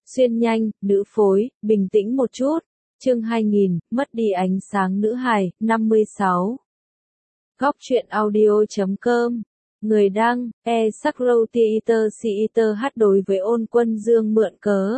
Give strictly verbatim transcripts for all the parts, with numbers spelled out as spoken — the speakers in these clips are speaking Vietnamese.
Xuyên nhanh, nữ phối, bình tĩnh một chút. Chương hai nghìn, mất đi ánh sáng nữ hài, năm mươi sáu. Góc truyện audio chấm com. Người đăng, e Sakro Theater Theater hát đối với Ôn Quân Dương mượn cớ.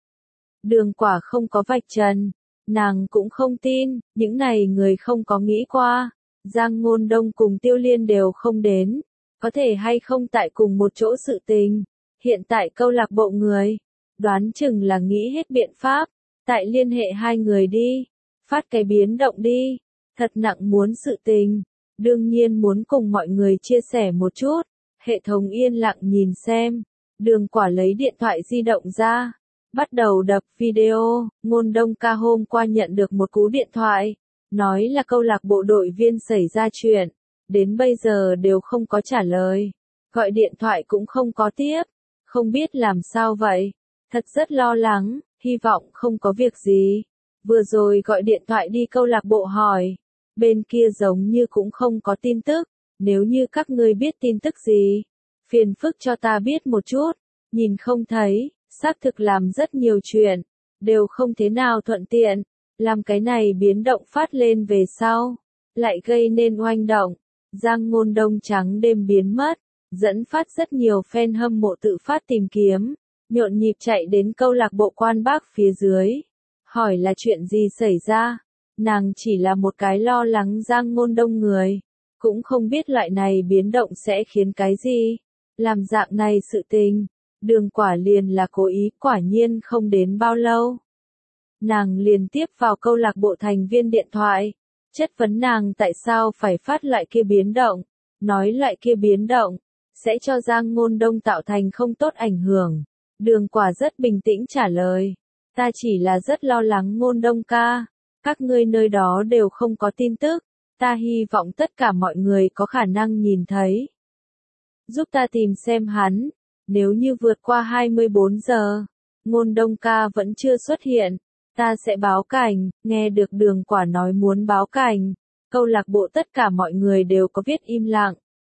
Đường Quả không có vạch trần. Nàng cũng không tin, những này người không có nghĩ qua. Giang Ngôn Đông cùng Tiêu Liên đều không đến. Có thể hay không tại cùng một chỗ sự tình. Hiện tại câu lạc bộ người. Đoán chừng là nghĩ hết biện pháp. Tại liên hệ hai người đi. Phát cái biến động đi. Thật nặng muốn sự tình. Đương nhiên muốn cùng mọi người chia sẻ một chút. Hệ thống yên lặng nhìn xem. Đường Quả lấy điện thoại di động ra. Bắt đầu đập video. Ngôn Đông ca hôm qua nhận được một cú điện thoại. Nói là câu lạc bộ đội viên xảy ra chuyện. Đến bây giờ đều không có trả lời. Gọi điện thoại cũng không có tiếp. Không biết làm sao vậy. Thật rất lo lắng. Hy vọng không có việc gì. Vừa rồi gọi điện thoại đi câu lạc bộ hỏi. Bên kia giống như cũng không có tin tức. Nếu như các ngươi biết tin tức gì, phiền phức cho ta biết một chút. Nhìn không thấy, xác thực làm rất nhiều chuyện. Đều không thế nào thuận tiện. Làm cái này biến động phát lên về sau. Lại gây nên oanh động. Giang Ngôn Đông trắng đêm biến mất. Dẫn phát rất nhiều fan hâm mộ tự phát tìm kiếm. Nhộn nhịp chạy đến câu lạc bộ Quan Bác phía dưới. Hỏi là chuyện gì xảy ra. Nàng chỉ là một cái lo lắng Giang Ngôn Đông người. Cũng không biết loại này biến động sẽ khiến cái gì. Làm dạng này sự tình. Đường Quả liền là cố ý, quả nhiên không đến bao lâu. Nàng liền tiếp vào câu lạc bộ thành viên điện thoại. Chất vấn nàng tại sao phải phát loại kia biến động. Nói loại kia biến động. Sẽ cho Giang Ngôn Đông tạo thành không tốt ảnh hưởng. Đường Quả rất bình tĩnh trả lời. Ta chỉ là rất lo lắng Ngôn Đông ca. Các ngươi nơi đó đều không có tin tức. Ta hy vọng tất cả mọi người có khả năng nhìn thấy. Giúp ta tìm xem hắn. Nếu như vượt qua hai mươi bốn giờ, Ngôn Đông ca vẫn chưa xuất hiện, ta sẽ báo cảnh. Nghe được Đường Quả nói muốn báo cảnh. Câu lạc bộ tất cả mọi người đều có viết im lặng.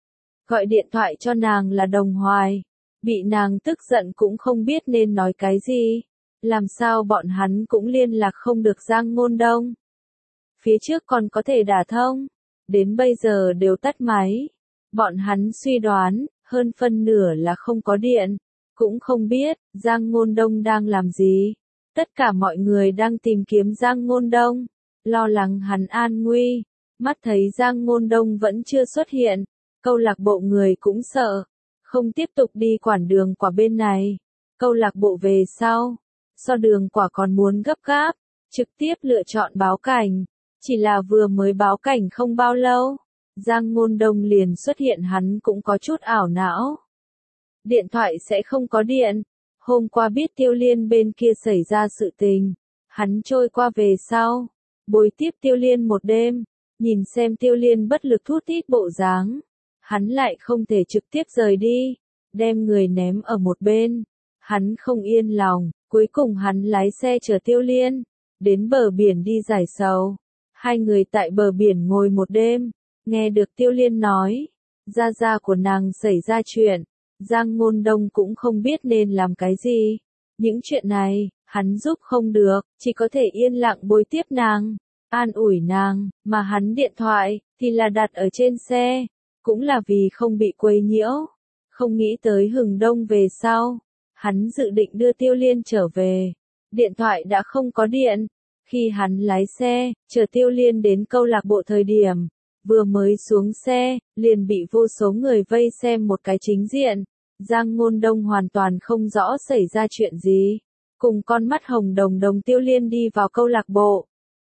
Gọi điện thoại cho nàng là Đồng Hoài. Bị nàng tức giận cũng không biết nên nói cái gì. Làm sao bọn hắn cũng liên lạc không được Giang Ngôn Đông. Phía trước còn có thể đả thông. Đến bây giờ đều tắt máy. Bọn hắn suy đoán, hơn phân nửa là không có điện. Cũng không biết, Giang Ngôn Đông đang làm gì. Tất cả mọi người đang tìm kiếm Giang Ngôn Đông. Lo lắng hắn an nguy. Mắt thấy Giang Ngôn Đông vẫn chưa xuất hiện. Câu lạc bộ người cũng sợ. Không tiếp tục đi quản Đường Quả bên này. Câu lạc bộ về sau. So Đường Quả còn muốn gấp gáp. Trực tiếp lựa chọn báo cảnh. Chỉ là vừa mới báo cảnh không bao lâu. Giang Ngôn Đông liền xuất hiện, hắn cũng có chút ảo não. Điện thoại sẽ không có điện. Hôm qua biết Tiêu Liên bên kia xảy ra sự tình. Hắn trôi qua về sau. Bồi tiếp Tiêu Liên một đêm. Nhìn xem Tiêu Liên bất lực thút thít bộ dáng. Hắn lại không thể trực tiếp rời đi. Đem người ném ở một bên. Hắn không yên lòng. Cuối cùng hắn lái xe chở Tiêu Liên. Đến bờ biển đi giải sầu. Hai người tại bờ biển ngồi một đêm. Nghe được Tiêu Liên nói. Gia gia của nàng xảy ra chuyện. Giang Ngôn Đông cũng không biết nên làm cái gì. Những chuyện này, hắn giúp không được. Chỉ có thể yên lặng bồi tiếp nàng. An ủi nàng. Mà hắn điện thoại, thì là đặt ở trên xe. Cũng là vì không bị quấy nhiễu. Không nghĩ tới hừng đông về sau. Hắn dự định đưa Tiêu Liên trở về. Điện thoại đã không có điện. Khi hắn lái xe, chở Tiêu Liên đến câu lạc bộ thời điểm. Vừa mới xuống xe, liền bị vô số người vây xem một cái chính diện. Giang Ngôn Đông hoàn toàn không rõ xảy ra chuyện gì. Cùng con mắt hồng đồng đồng Tiêu Liên đi vào câu lạc bộ.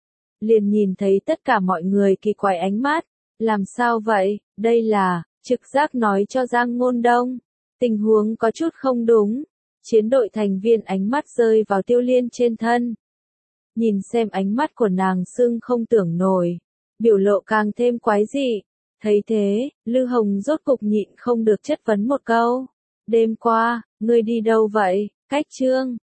Liền nhìn thấy tất cả mọi người kỳ quái ánh mắt. Làm sao vậy? Đây là, trực giác nói cho Giang Ngôn Đông. Tình huống có chút không đúng. Chiến đội thành viên ánh mắt rơi vào Tiêu Liên trên thân. Nhìn xem ánh mắt của nàng sưng không tưởng nổi. Biểu lộ càng thêm quái dị. Thấy thế, Lư Hồng rốt cục nhịn không được chất vấn một câu. Đêm qua, ngươi đi đâu vậy? Cách Trương,